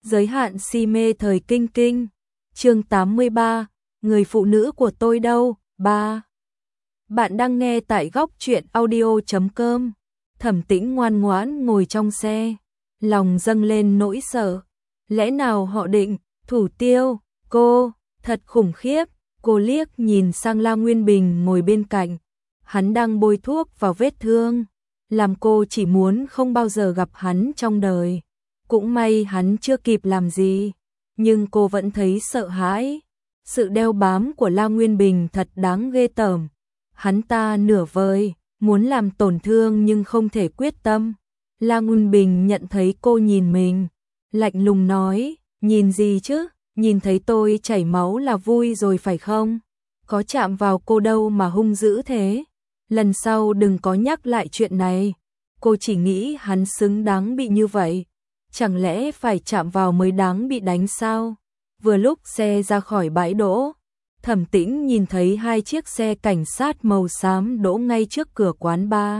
Giới hạn si mê thời kinh kinh. Chương 83, người phụ nữ của tôi đâu? 3. Bạn đang nghe tại góc truyện audio.com. Thẩm Tĩnh ngoan ngoãn ngồi trong xe, lòng dâng lên nỗi sợ. Lẽ nào họ định thủ tiêu cô? Thật khủng khiếp. Cô liếc nhìn sang La Nguyên Bình ngồi bên cạnh. Hắn đang bôi thuốc vào vết thương, làm cô chỉ muốn không bao giờ gặp hắn trong đời. Cũng may hắn chưa kịp làm gì, nhưng cô vẫn thấy sợ hãi. Sự đeo bám của La Nguyên Bình thật đáng ghê tởm. Hắn ta nửa vời, muốn làm tổn thương nhưng không thể quyết tâm. La Nguyên Bình nhận thấy cô nhìn mình, lạnh lùng nói, nhìn gì chứ, nhìn thấy tôi chảy máu là vui rồi phải không? Có chạm vào cô đâu mà hung dữ thế. Lần sau đừng có nhắc lại chuyện này. Cô chỉ nghĩ hắn xứng đáng bị như vậy. Chẳng lẽ phải chạm vào mới đáng bị đánh sao? Vừa lúc xe ra khỏi bãi đỗ, Thẩm Tĩnh nhìn thấy hai chiếc xe cảnh sát màu xám đỗ ngay trước cửa quán bar.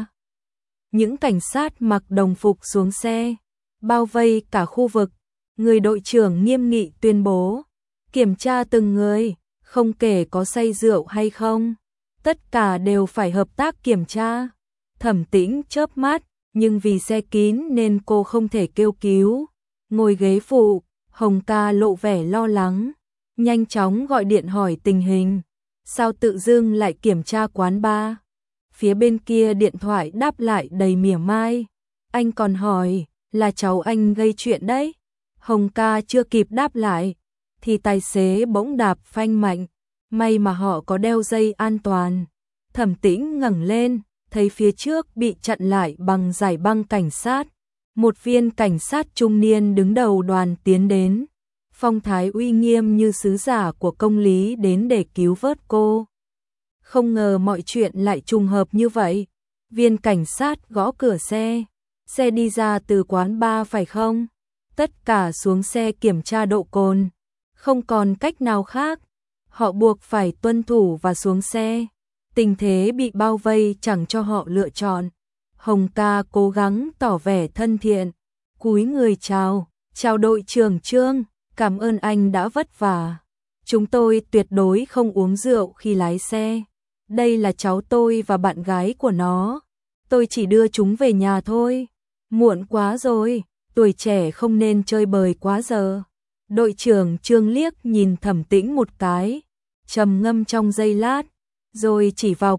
Những cảnh sát mặc đồng phục xuống xe, bao vây cả khu vực. Người đội trưởng nghiêm nghị tuyên bố, kiểm tra từng người, không kể có say rượu hay không. Tất cả đều phải hợp tác kiểm tra. Thẩm Tĩnh chớp mắt, nhưng vì xe kín nên cô không thể kêu cứu. Ngồi ghế phụ, Hồng Ca lộ vẻ lo lắng, nhanh chóng gọi điện hỏi tình hình. Sao tự dưng lại kiểm tra quán bar? Phía bên kia điện thoại đáp lại đầy mỉa mai. Anh còn hỏi, là cháu anh gây chuyện đấy. Hồng Ca chưa kịp đáp lại, thì tài xế bỗng đạp phanh mạnh. May mà họ có đeo dây an toàn. Thẩm Tĩnh ngẩng lên, thấy phía trước bị chặn lại bằng dải băng cảnh sát. Một viên cảnh sát trung niên đứng đầu đoàn tiến đến, phong thái uy nghiêm như sứ giả của công lý đến để cứu vớt cô. Không ngờ mọi chuyện lại trùng hợp như vậy. Viên cảnh sát gõ cửa xe. Xe đi ra từ quán bar phải không? Tất cả xuống xe kiểm tra độ cồn. Không còn cách nào khác. Họ buộc phải tuân thủ và xuống xe. Tình thế bị bao vây chẳng cho họ lựa chọn. Hồng Ca cố gắng tỏ vẻ thân thiện, cúi người chào, chào đội trưởng Trương, cảm ơn anh đã vất vả. Chúng tôi tuyệt đối không uống rượu khi lái xe. Đây là cháu tôi và bạn gái của nó. Tôi chỉ đưa chúng về nhà thôi. Muộn quá rồi, tuổi trẻ không nên chơi bời quá giờ. Đội trưởng Trương liếc nhìn Thẩm Tĩnh một cái, trầm ngâm trong giây lát, rồi chỉ vào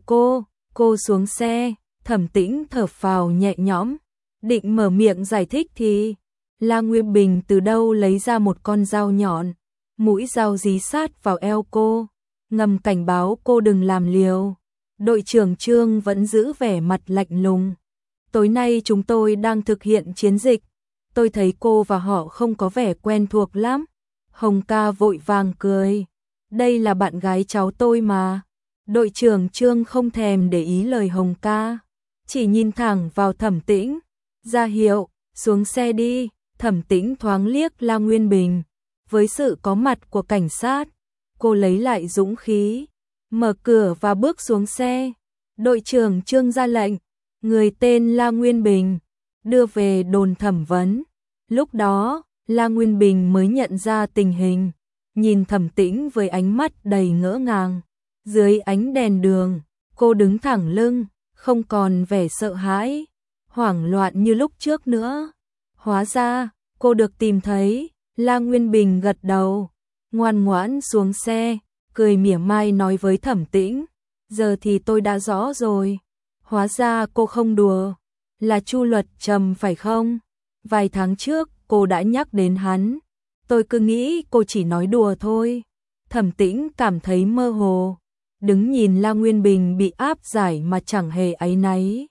cô xuống xe. Thẩm Tĩnh thở phào nhẹ nhõm, định mở miệng giải thích thì La Nguyên Bình từ đâu lấy ra một con dao nhọn, mũi dao dí sát vào eo cô, ngầm cảnh báo cô đừng làm liều. Đội trưởng Trương vẫn giữ vẻ mặt lạnh lùng. Tối nay chúng tôi đang thực hiện chiến dịch, tôi thấy cô và họ không có vẻ quen thuộc lắm. Hồng Ca vội vàng cười, đây là bạn gái cháu tôi mà. Đội trưởng Trương không thèm để ý lời Hồng Ca, chỉ nhìn thẳng vào Thẩm Tĩnh, ra hiệu, xuống xe đi. Thẩm Tĩnh thoáng liếc La Nguyên Bình. Với sự có mặt của cảnh sát, cô lấy lại dũng khí, mở cửa và bước xuống xe. Đội trưởng Trương ra lệnh, người tên La Nguyên Bình, đưa về đồn thẩm vấn. Lúc đó, La Nguyên Bình mới nhận ra tình hình, nhìn Thẩm Tĩnh với ánh mắt đầy ngỡ ngàng. Dưới ánh đèn đường, cô đứng thẳng lưng, không còn vẻ sợ hãi, hoảng loạn như lúc trước nữa. Hóa ra, cô được tìm thấy. La Nguyên Bình gật đầu, ngoan ngoãn xuống xe, cười mỉa mai nói với Thẩm Tĩnh, giờ thì tôi đã rõ rồi. Hóa ra cô không đùa, là Chu Luật Trầm phải không? Vài tháng trước cô đã nhắc đến hắn, tôi cứ nghĩ cô chỉ nói đùa thôi. Thẩm Tĩnh cảm thấy mơ hồ, đứng nhìn La Nguyên Bình bị áp giải mà chẳng hề áy náy.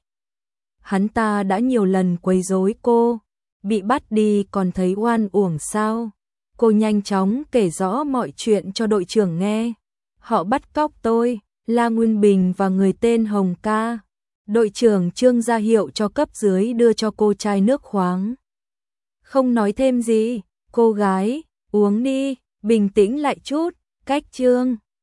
Hắn ta đã nhiều lần quấy rối cô, bị bắt đi còn thấy oan uổng sao? Cô nhanh chóng kể rõ mọi chuyện cho đội trưởng nghe. Họ bắt cóc tôi, La Nguyên Bình và người tên Hồng Ca. Đội trưởng Trương ra hiệu cho cấp dưới đưa cho cô chai nước khoáng. Không nói thêm gì, cô gái, uống đi, bình tĩnh lại chút, cách Trương.